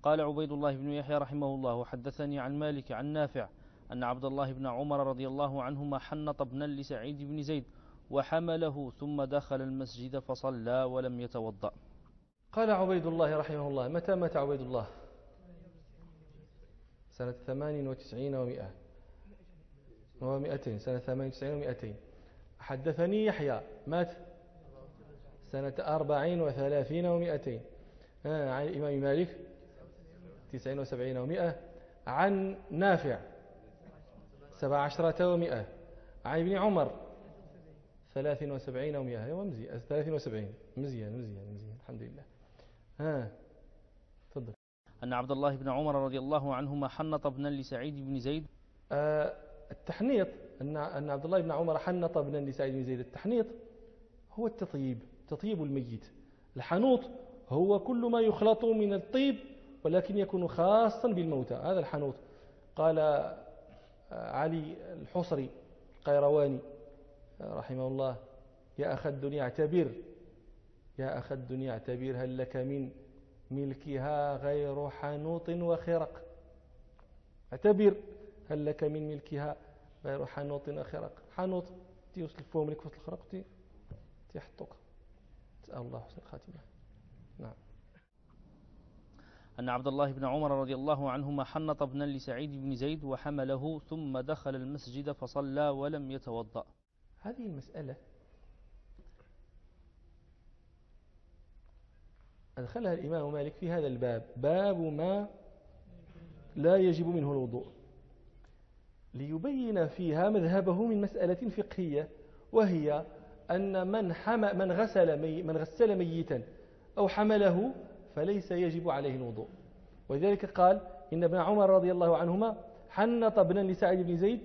قال عبيد الله بن يحيى رحمه الله: وحدثني عن مالك عن نافع أن عبد الله بن عمر رضي الله عنهما حنط ابنا لسعيد بن زيد وحمله ثم دخل المسجد فصلى ولم يتوضأ. قال عبيد الله رحمه الله: متى مات عبيد الله؟ سنة 98 و200 سنة 98 و200. حدثني يحيى مات سنة 34 و200. عن الإمام مالك 79 و100. عن نافع 17 و100. عن ابن عمر 73 و100. هو مزيان 73. مزيان الحمد لله. تفضل. أن عبد الله بن عمر رضي الله عنهما حنط ابنا لسعيد بن زيد. التحنيط أن عبد الله بن عمر حنط ابنا لسعيد بن زيد. التحنيط هو تطيب الميت. الحنوط هو كل ما يخلط من الطيب ولكن يكون خاصا بالموتى، هذا الحنوط. قال علي الحصري القيرواني رحمه الله: يا أخ الدنيا اعتبر هل لك من ملكها غير حنوط وخرق. اعتبر هل لك من ملكها غير حنوط وخرق. حنوط تيوصل فوق لك فوق الخرق تيحطوك. تسأل الله حسن الخاتمة. نعم. أن عبد الله بن عمر رضي الله عنهما حنط ابنا لسعيد بن زيد وحمله ثم دخل المسجد فصلى ولم يتوضأ. هذه المسألة أدخلها الإمام مالك في هذا الباب، باب ما لا يجب منه الوضوء، ليبين فيها مذهبه من مسألة فقهية، وهي أن من غسل ميتا أو حمله فليس يجب عليه الوضوء. ولذلك قال إن ابن عمر رضي الله عنهما حنط ابنا لسعيد بن زيد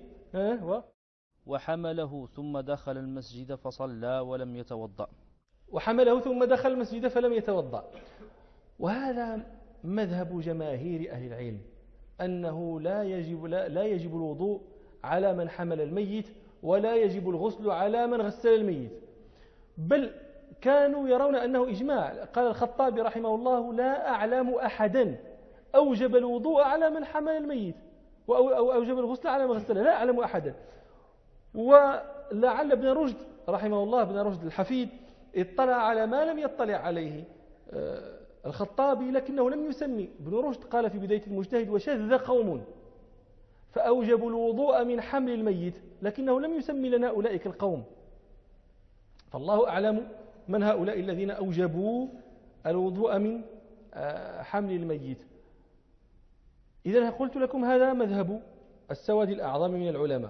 وحمله ثم دخل المسجد فصلى ولم يتوضأ. وحمله ثم دخل المسجد فلم يتوضأ. وهذا مذهب جماهير أهل العلم، أنه لا يجب الوضوء على من حمل الميت، ولا يجب الغسل على من غسل الميت، بل كانوا يرون أنه إجماع. قال الخطابي رحمه الله: لا أعلم أحدا أوجب الوضوء على من حمل الميت أو أوجب الغسل على من غسله، لا أعلم أحدا. ولعل ابن رشد رحمه الله، ابن رشد الحفيد، اطلع على ما لم يطلع عليه الخطابي، لكنه لم يسمي. ابن رشد قال في بداية المجتهد: وشذ قوم فأوجبوا الوضوء من حمل الميت، لكنه لم يسمي لنا أولئك القوم. فالله أعلم من هؤلاء الذين أوجبوا الوضوء من حمل الميت. إذا قلت لكم هذا مذهب السواد الأعظم من العلماء.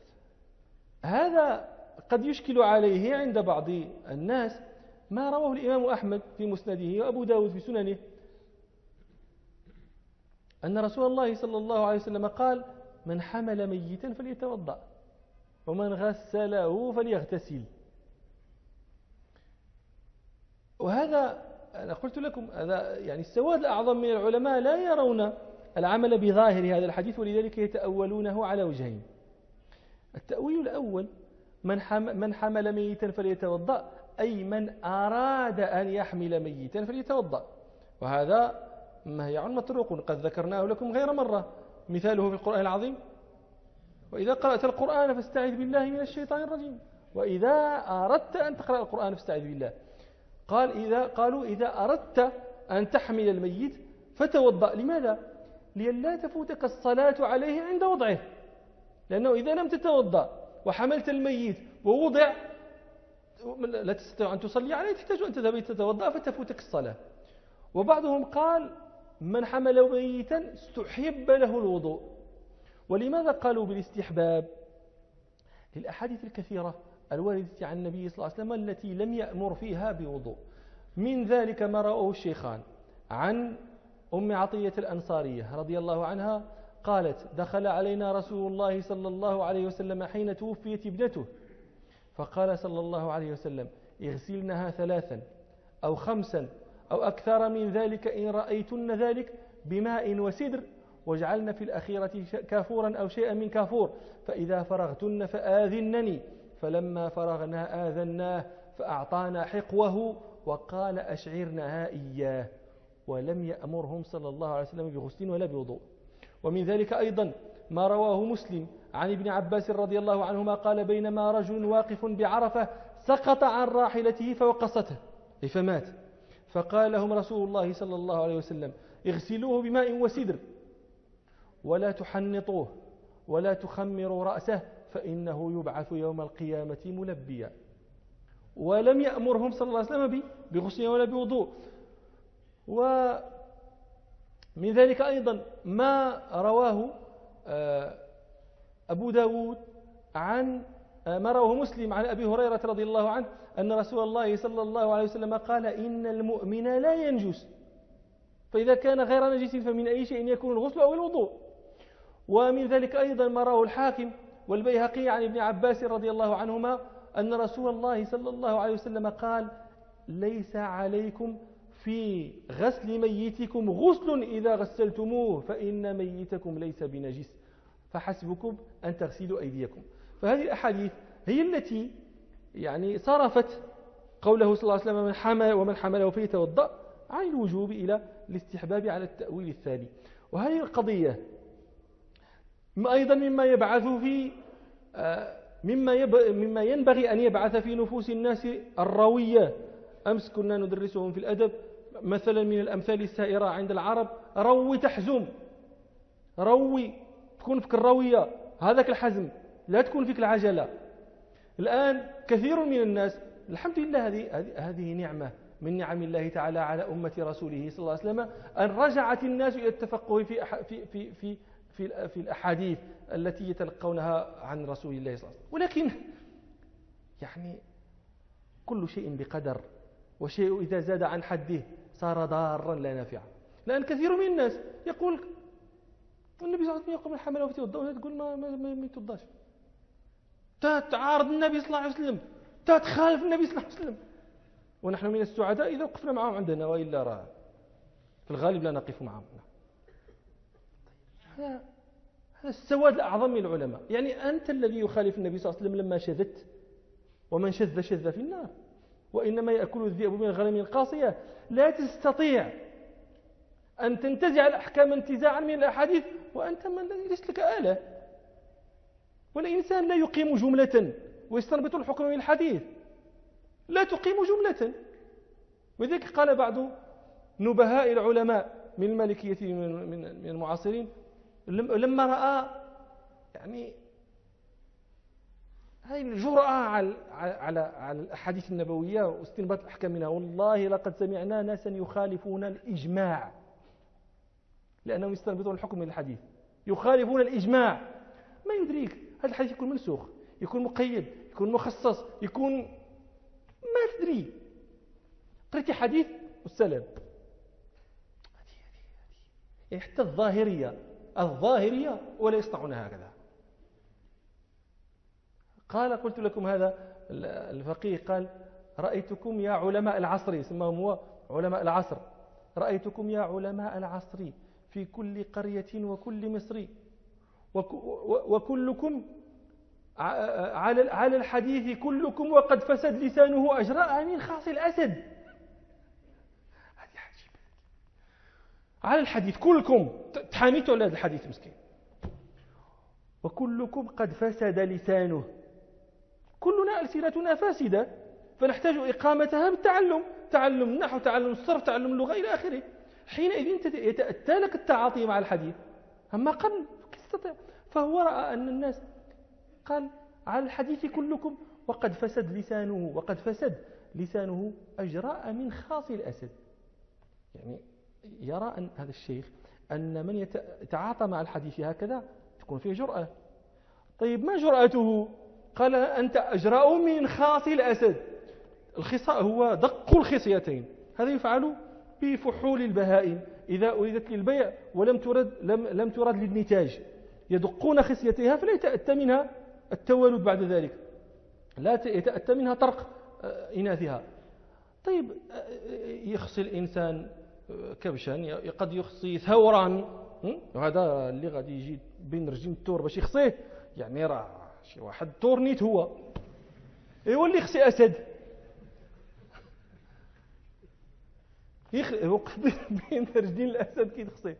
هذا قد يشكل عليه عند بعض الناس ما رواه الإمام أحمد في مسنده وأبو داود في سننه، أن رسول الله صلى الله عليه وسلم قال: من حمل ميتا فليتوضأ ومن غسله فليغتسل. وهذا أنا قلت لكم هذا يعني السواد الأعظم من العلماء لا يرون العمل بظاهر هذا الحديث، ولذلك يتأولونه على وجهين. التأويل الأول: من حمل ميتا فليتوضأ، أي من أراد أن يحمل ميتا فليتوضأ، وهذا مهيع مطروق قد ذكرناه لكم غير مرة، مثاله في القرآن العظيم: وإذا قرأت القرآن فاستعذ بالله من الشيطان الرجيم، وإذا أردت أن تقرأ القرآن فاستعذ بالله. قالوا إذا أردت أن تحمل الميت فتوضأ. لماذا؟ لئلا تفوتك الصلاة عليه عند وضعه، لأنه إذا لم تتوضأ وحملت الميت ووضع لا تستطيع أن تصلي عليه، تحتاج أن تذهب تتوضأ فتفوتك الصلاة. وبعضهم قال: من حمل ميتا استحب له الوضوء. ولماذا قالوا بالاستحباب؟ للأحاديث الكثيرة الواردة عن النبي صلى الله عليه وسلم التي لم يأمر فيها بوضوء. من ذلك ما رأوه الشيخان عن أم عطية الأنصارية رضي الله عنها قالت: دخل علينا رسول الله صلى الله عليه وسلم حين توفيت ابنته، فقال صلى الله عليه وسلم: اغسلنها 3 أو 5 أو أكثر من ذلك إن رأيتن ذلك بماء وسدر، واجعلن في الأخيرة كافورا أو شيئا من كافور، فإذا فرغتن فآذنني. فلما فرغنا آذناه فأعطانا حقوه وقال: أشعرنها إياه. ولم يأمرهم صلى الله عليه وسلم بغسل ولا بوضوء. ومن ذلك أيضا ما رواه مسلم عن ابن عباس رضي الله عنهما قال بينما رجل واقف بعرفة سقط عن راحلته فوقصته أي فمات، فقال لهم رسول الله صلى الله عليه وسلم اغسلوه بماء وسدر ولا تحنطوه ولا تخمروا رأسه فإنه يبعث يوم القيامة ملبيا. ولم يأمرهم صلى الله عليه وسلم بغسل ولا بوضوء. ومن ذلك أيضا ما رواه أبو داود عن ما رواه مسلم عن أبي هريرة رضي الله عنه أن رسول الله صلى الله عليه وسلم قال إن المؤمن لا ينجس، فإذا كان غير نجس فمن أي شيء يكون الغسل أو الوضوء. ومن ذلك أيضا ما رواه الحاكم والبيهقي عن ابن عباس رضي الله عنهما أن رسول الله صلى الله عليه وسلم قال ليس عليكم في غسل ميتكم غسل إذا غسلتموه فإن ميتكم ليس بنجس فحسبكم أن تغسلوا أيديكم. فهذه الأحاديث هي التي يعني صرفت قوله صلى الله عليه وسلم ومن حمله فليتوضأ عن الوجوب إلى الاستحباب على التأويل الثاني. وهذه القضية أيضا مما يبعث في مما ينبغي أن يبعث في نفوس الناس الروية. أمس كنا ندرسهم في الأدب مثلا من الأمثال السائرة عند العرب روي تحزم، روي تكون فيك الروية هذاك الحزم، لا تكون فيك العجلة. الآن كثير من الناس الحمد لله هذه نعمة من نعم الله تعالى على أمة رسوله صلى الله عليه وسلم أن رجعت الناس إلى التفقه في الأحاديث التي يتلقونها عن رسول الله صلى الله عليه وسلم. ولكن يعني كل شيء بقدر، وشيء إذا زاد عن حده صار ضارا لا نافعا. لأن كثير من الناس يقول النبي صلى الله عليه وسلم يقول من حمله فليتوضأ، تقول ما يتوضاش، تعارض النبي صلى الله عليه وسلم، تخالف النبي صلى الله عليه وسلم. ونحن من السعداء إذا وقفنا معهم عندنا، وإلا راه في الغالب لا نقف معهم. هذا السواد الأعظم من العلماء. يعني أنت الذي يخالف النبي صلى الله عليه وسلم لما شذت، ومن شذ شذ في النار، وإنما يأكل الذئب من الغنم القاصية. لا تستطيع أن تنتزع الأحكام انتزاعا من الأحاديث وأنت من الذي ليس لك آلة. والإنسان لا يقيم جملة ويستنبط الحكم من الحديث، لا تقيم جملة. وذلك قال بعض نبهاء العلماء من المالكية من المعاصرين لما رأى يعني هذه الجرأة على الأحاديث النبوية واستنباط الأحكام منها، والله لقد سمعنا ناسا يخالفون الإجماع لأنهم يستنبطون الحكم من الحديث، يخالفون الإجماع. ما يدريك هذا الحديث يكون منسوخ، يكون مقيد، يكون مخصص، يكون ما تدري. قرأت حديث والسلام. يعني حتى الظاهرية ولا يصنعون هكذا. قلت لكم هذا الفقيه قال رأيتكم يا علماء العصر، يسمىهم هو علماء العصر، رأيتكم يا علماء العصر في كل قرية وكل مصر وكلكم على الحديث كلكم وقد فسد لسانه أجراء من خاص الأسد. هذه عجيب. على الحديث كلكم تحاميتوا على هذا الحديث مسكين، وكلكم قد فسد لسانه. كلنا ألسنتنا فاسدة، فنحتاج إقامتها بالتعلم، تعلم النحو، تعلم الصرف، تعلم اللغة إلى آخره. حينئذ يتأتى لك التعاطي مع الحديث. أما قبل تستطيع. فهو رأى أن الناس قال على الحديث كلكم وقد فسد لسانه أجراء من خاص الأسد. يعني يرى أن هذا الشيخ أن من يتعاطى مع الحديث هكذا تكون فيه جرأة. طيب ما جرأته؟ قال أنت أجراء من خاص الأسد. الخصاء هو دق الخصيتين، هذا يفعل بفحول البهائم إذا أريدت للبيع ولم ترد للنتاج، يدقون خصيتها فلا يتأتى منها التولد بعد ذلك، لا يتأتى منها طرق إناثها. طيب يخصي الإنسان كبشا، قد يخصي ثورا، وهذا اللي غادي يجي بين رجلين التور باش يخصيه، يعني راه شي واحد تورنيت هو اللي يخصي أسد. وقت بين رجلين الأسد كي تخصيه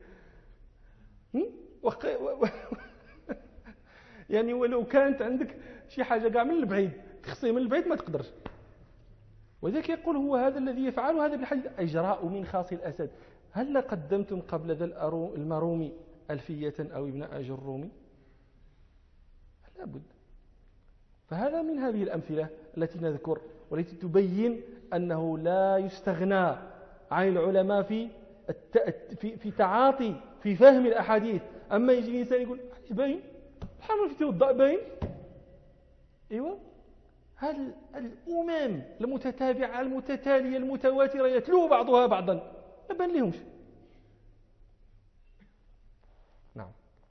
يعني ولو كانت عندك شي حاجة كاع من البعيد تخصيه من البعيد ما تقدرش. وذلك يقول هو هذا الذي يفعل هذا بالحديث أجراء من خاص الأسد. هل قدمتم قبل ذا المروم ألفية أو ابن أجرومي؟ لا بد. فهذا من هذه الأمثلة التي نذكر والتي تبين أنه لا يستغنى عن العلماء في تعاطي في فهم الأحاديث. أما يجي الإنسان يقول باين الحمل في توضأ باين. أيوة، هذه الأمم المتتابعة المتتالية المتواترة يتلو بعضها بعضا ما بان لهمش. نعم.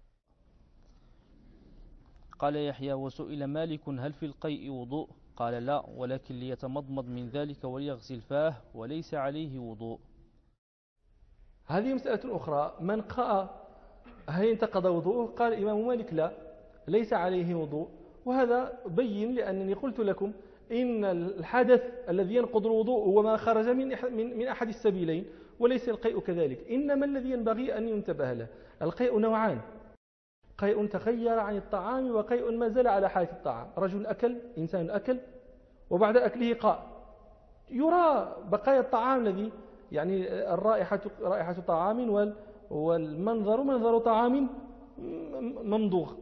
قال يحيى: وسئل مالك هل في القيء وضوء؟ قال لا، ولكن ليتمضمض من ذلك وليغسل فاه وليس عليه وضوء. هذه مسألة أخرى. من قاء هل انتقض وضوءه؟ قال الإمام مالك لا، ليس عليه وضوء. وهذا بين لأنني قلت لكم إن الحدث الذي ينقض الوضوء هو ما خرج من أحد السبيلين، وليس القيء كذلك. إنما الذي ينبغي أن ينتبه له القيء نوعان: قيء تغير عن الطعام وقيء ما زال على حالة الطعام. رجل أكل، إنسان أكل وبعد أكله قاء، يرى بقايا الطعام الذي يعني الرائحة رائحة طعام والمنظر منظر طعام ممضوغ.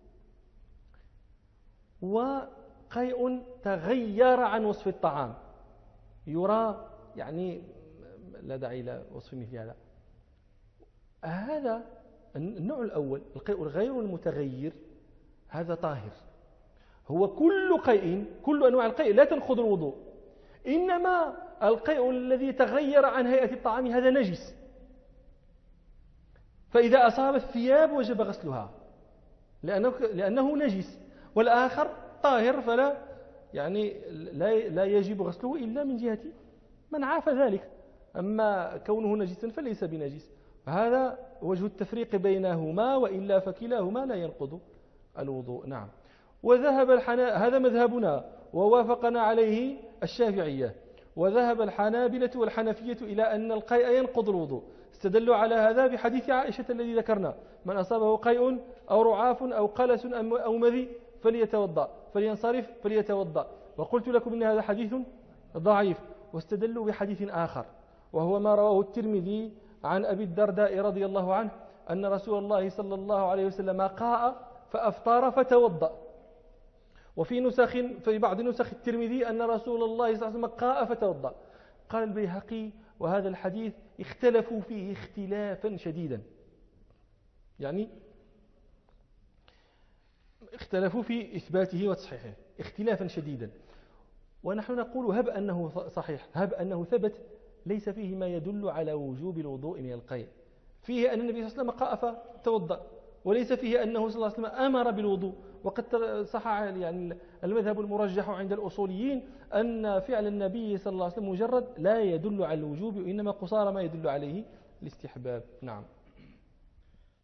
وقيء تغير عن وصف الطعام، يرى يعني لا داعي إلى وصف مثل هذا. هذا النوع الأول، القيء الغير المتغير، هذا طاهر. هو كل قيء، كل أنواع القيء لا تنقض الوضوء، إنما القيء الذي تغير عن هيئة الطعام هذا نجس، فإذا أصاب الثياب وجب غسلها لأنه نجس. والآخر طاهر فلا يعني لا يجب غسله إلا من جهة من عاف ذلك، أما كونه نجسا فليس بنجس. هذا وجه التفريق بينهما، وإلا فكلاهما لا ينقض الوضوء. نعم. وذهب هذا مذهبنا ووافقنا عليه الشافعية، وذهب الحنابلة والحنفية إلى أن القيء ينقض الوضوء. استدلوا على هذا بحديث عائشة الذي ذكرنا: من أصابه قيء أو رعاف أو قلس أو مذي فليتوضأ، فلينصرف فليتوضأ. وقلت لكم إن هذا حديث ضعيف. واستدلوا بحديث آخر وهو ما رواه الترمذي عن أبي الدرداء رضي الله عنه أن رسول الله صلى الله عليه وسلم قاء فأفطر فتوضأ. في بعض نسخ الترمذي أن رسول الله صلى الله عليه وسلم قاء فتوضأ. قال البيهقي: وهذا الحديث اختلفوا فيه اختلافا شديدا، يعني اختلفوا في إثباته وتصحيحه اختلافا شديدا. ونحن نقول هب أنه صحيح، هب أنه ثبت، ليس فيه ما يدل على وجوب الوضوء من القيء. فيه أن النبي صلى الله عليه وسلم قاء فتوضأ، وليس فيه أنه صلى الله عليه وسلم أمر بالوضوء. وقد صح يعني المذهب المرجح عند الأصوليين أن فعل النبي صلى الله عليه وسلم مجرد لا يدل على الوجوب، وإنما قصارى ما يدل عليه الاستحباب. نعم.